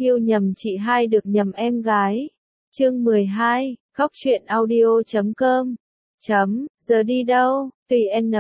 Yêu nhầm chị hai được nhầm em gái. Chương 12, khóc chuyện audio.com. Giờ đi đâu? Tùy N,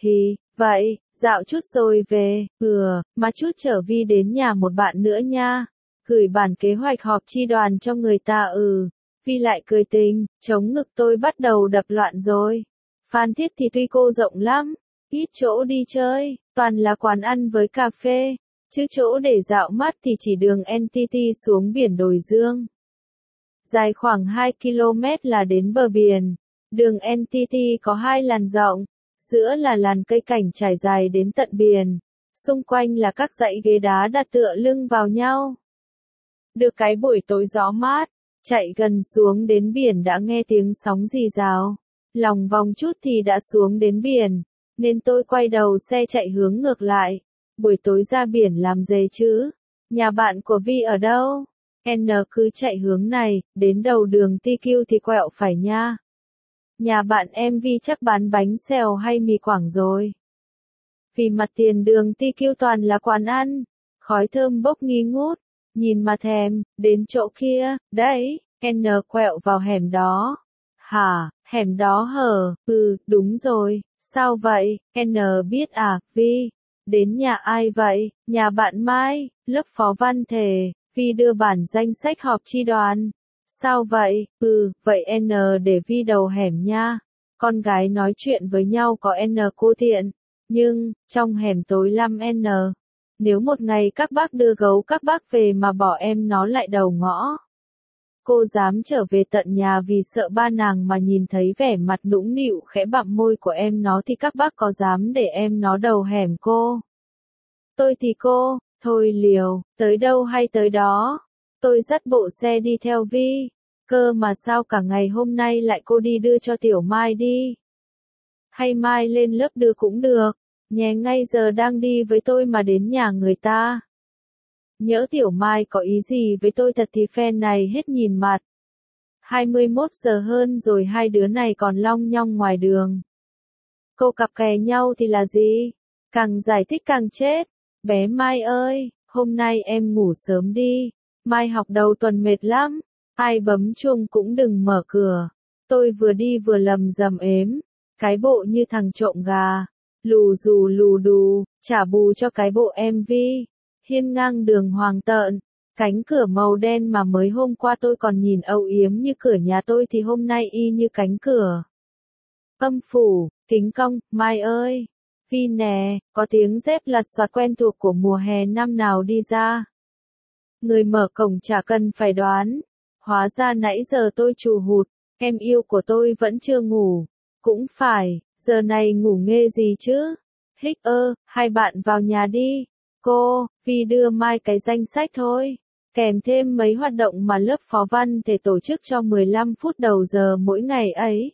vậy, dạo chút rồi về, mà chút trở Vi đến nhà một bạn nữa nha. Gửi bản kế hoạch họp chi đoàn cho người ta Vi lại cười tình, chống ngực tôi bắt đầu đập loạn rồi. Phan Thiết thì tuy cô rộng lắm, ít chỗ đi chơi, toàn là quán ăn với cà phê, chứ chỗ để dạo mắt thì chỉ đường NTT xuống biển Đồi Dương. Dài khoảng 2 km là đến bờ biển. Đường NTT có 2 làn rộng, giữa là làn cây cảnh trải dài đến tận biển, xung quanh là các dãy ghế đá đặt tựa lưng vào nhau. Được cái buổi tối gió mát, chạy gần xuống đến biển đã nghe tiếng sóng rì rào, lòng vòng chút thì đã xuống đến biển, nên tôi quay đầu xe chạy hướng ngược lại. Buổi tối ra biển làm gì chứ? Nhà bạn của Vi ở đâu? N cứ chạy hướng này, đến đầu đường TQ thì quẹo phải nha. Nhà bạn em Vi chắc bán bánh xèo hay mì Quảng rồi. Vì mặt tiền đường TQ toàn là quán ăn, khói thơm bốc nghi ngút, nhìn mà thèm, đến chỗ kia, đấy, N quẹo vào hẻm đó. Hả, hẻm đó hở, đúng rồi, sao vậy, N biết à, Vi, đến nhà ai vậy, nhà bạn Mai, lớp phó văn thể. Vi đưa bản danh sách họp chi đoàn. Sao vậy? Vậy N để Vi đầu hẻm nha. Con gái nói chuyện với nhau có N cô tiện. Nhưng, trong hẻm tối 5N. Nếu một ngày các bác đưa gấu các bác về mà bỏ em nó lại đầu ngõ. Cô dám trở về tận nhà vì sợ ba nàng mà nhìn thấy vẻ mặt nũng nịu khẽ bặm môi của em nó thì các bác có dám để em nó đầu hẻm cô? Tôi thì cô. Thôi liều, tới đâu hay tới đó. Tôi dắt bộ xe đi theo Vi. Cơ mà sao cả ngày hôm nay lại cô đi đưa cho Tiểu Mai đi? Hay Mai lên lớp đưa cũng được. Nhé ngay giờ đang đi với tôi mà đến nhà người ta. Nhỡ Tiểu Mai có ý gì với tôi thật thì phen này hết nhìn mặt. 21 giờ hơn rồi hai đứa này còn long nhong ngoài đường. Câu cặp kè nhau thì là gì? Càng giải thích càng chết. Bé Mai ơi, hôm nay em ngủ sớm đi, Mai học đầu tuần mệt lắm, ai bấm chuông cũng đừng mở cửa. Tôi vừa đi vừa lầm rầm ếm, cái bộ như thằng trộm gà, lù dù lù đù, trả bù cho cái bộ em Vi, hiên ngang đường hoàng tợn, cánh cửa màu đen mà mới hôm qua tôi còn nhìn âu yếm như cửa nhà tôi thì hôm nay y như cánh cửa. Âm phủ, kính cong, Mai ơi. Vi nè, có tiếng dép lặt xoạt quen thuộc của mùa hè năm nào đi ra. Người mở cổng chả cần phải đoán. Hóa ra nãy giờ tôi trù hụt, em yêu của tôi vẫn chưa ngủ. Cũng phải, giờ này ngủ nghê gì chứ? Hích hai bạn vào nhà đi. Cô, Vi đưa Mai cái danh sách thôi. Kèm thêm mấy hoạt động mà lớp phó văn thể tổ chức cho 15 phút đầu giờ mỗi ngày ấy.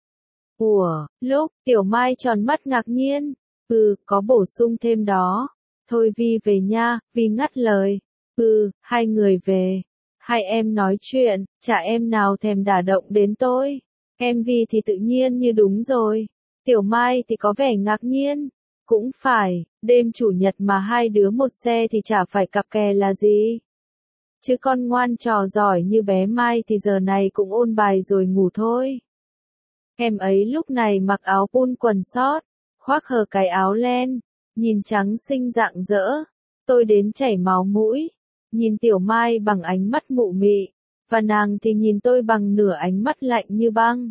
Lúc, Tiểu Mai tròn mắt ngạc nhiên. Có bổ sung thêm đó. Thôi Vi về nha, Vi ngắt lời. Hai người về. Hai em nói chuyện, chả em nào thèm đả động đến tôi. Em Vi thì tự nhiên như đúng rồi. Tiểu Mai thì có vẻ ngạc nhiên. Cũng phải, đêm chủ nhật mà hai đứa một xe thì chả phải cặp kè là gì. Chứ con ngoan trò giỏi như bé Mai thì giờ này cũng ôn bài rồi ngủ thôi. Em ấy lúc này mặc áo pun quần sót, khoác hở cái áo len, nhìn trắng xinh rạng rỡ. Tôi đến chảy máu mũi, nhìn Tiểu Mai bằng ánh mắt mụ mị, và nàng thì nhìn tôi bằng nửa ánh mắt lạnh như băng.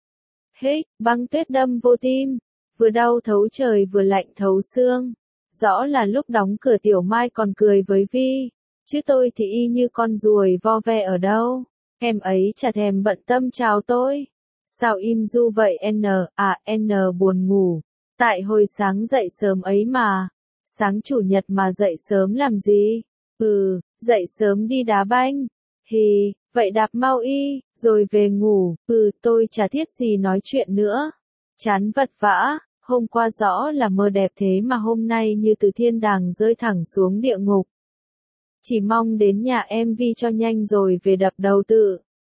Băng tuyết đâm vô tim, vừa đau thấu trời vừa lạnh thấu xương. Rõ là lúc đóng cửa Tiểu Mai còn cười với Vi, chứ tôi thì y như con ruồi vo ve ở đâu. Em ấy chả thèm bận tâm chào tôi. Sao im du vậy N buồn ngủ. Tại hồi sáng dậy sớm ấy mà. Sáng chủ nhật mà dậy sớm làm gì? Dậy sớm đi đá banh. Vậy đạp mau y, rồi về ngủ. Tôi chả thiết gì nói chuyện nữa. Chán vật vã, hôm qua rõ là mơ đẹp thế mà hôm nay như từ thiên đàng rơi thẳng xuống địa ngục. Chỉ mong đến nhà em Vi cho nhanh rồi về đập đầu tự.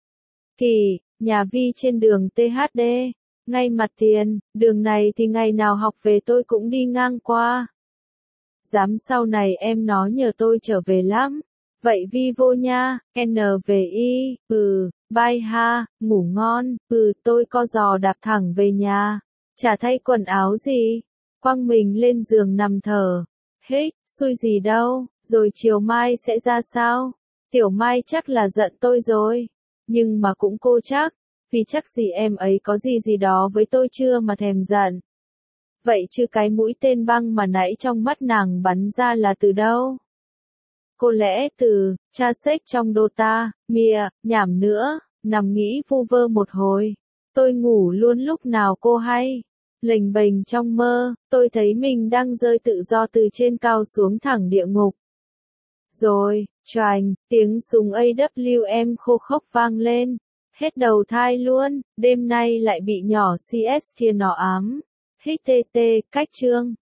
Nhà Vi trên đường THD, ngay mặt tiền, đường này thì ngày nào học về tôi cũng đi ngang qua. Dám sau này em nó nhờ tôi trở về lắm, Vậy vi vô nha, NVI, bye ha, ngủ ngon, tôi co giò đạp thẳng về nhà. Chả thay quần áo gì, quăng mình lên giường nằm thở. Hích, xui gì đâu, rồi chiều mai sẽ ra sao? Tiểu Mai chắc là giận tôi rồi, nhưng mà cũng cô chắc, vì chắc gì em ấy có gì gì đó với tôi chưa mà thèm giận. Vậy chứ cái mũi tên băng mà nãy trong mắt nàng bắn ra là từ đâu? Có lẽ từ cha xếch trong Dota, mìa, nhảm nữa, nằm nghĩ vu vơ một hồi. Tôi ngủ luôn lúc nào cô hay. Lềnh bềnh trong mơ, tôi thấy mình đang rơi tự do từ trên cao xuống thẳng địa ngục. Rồi, choành, tiếng súng AWM khô khốc vang lên. Hết đầu thai luôn, đêm nay lại bị nhỏ CS kia nọ ám. HTT, cách chương.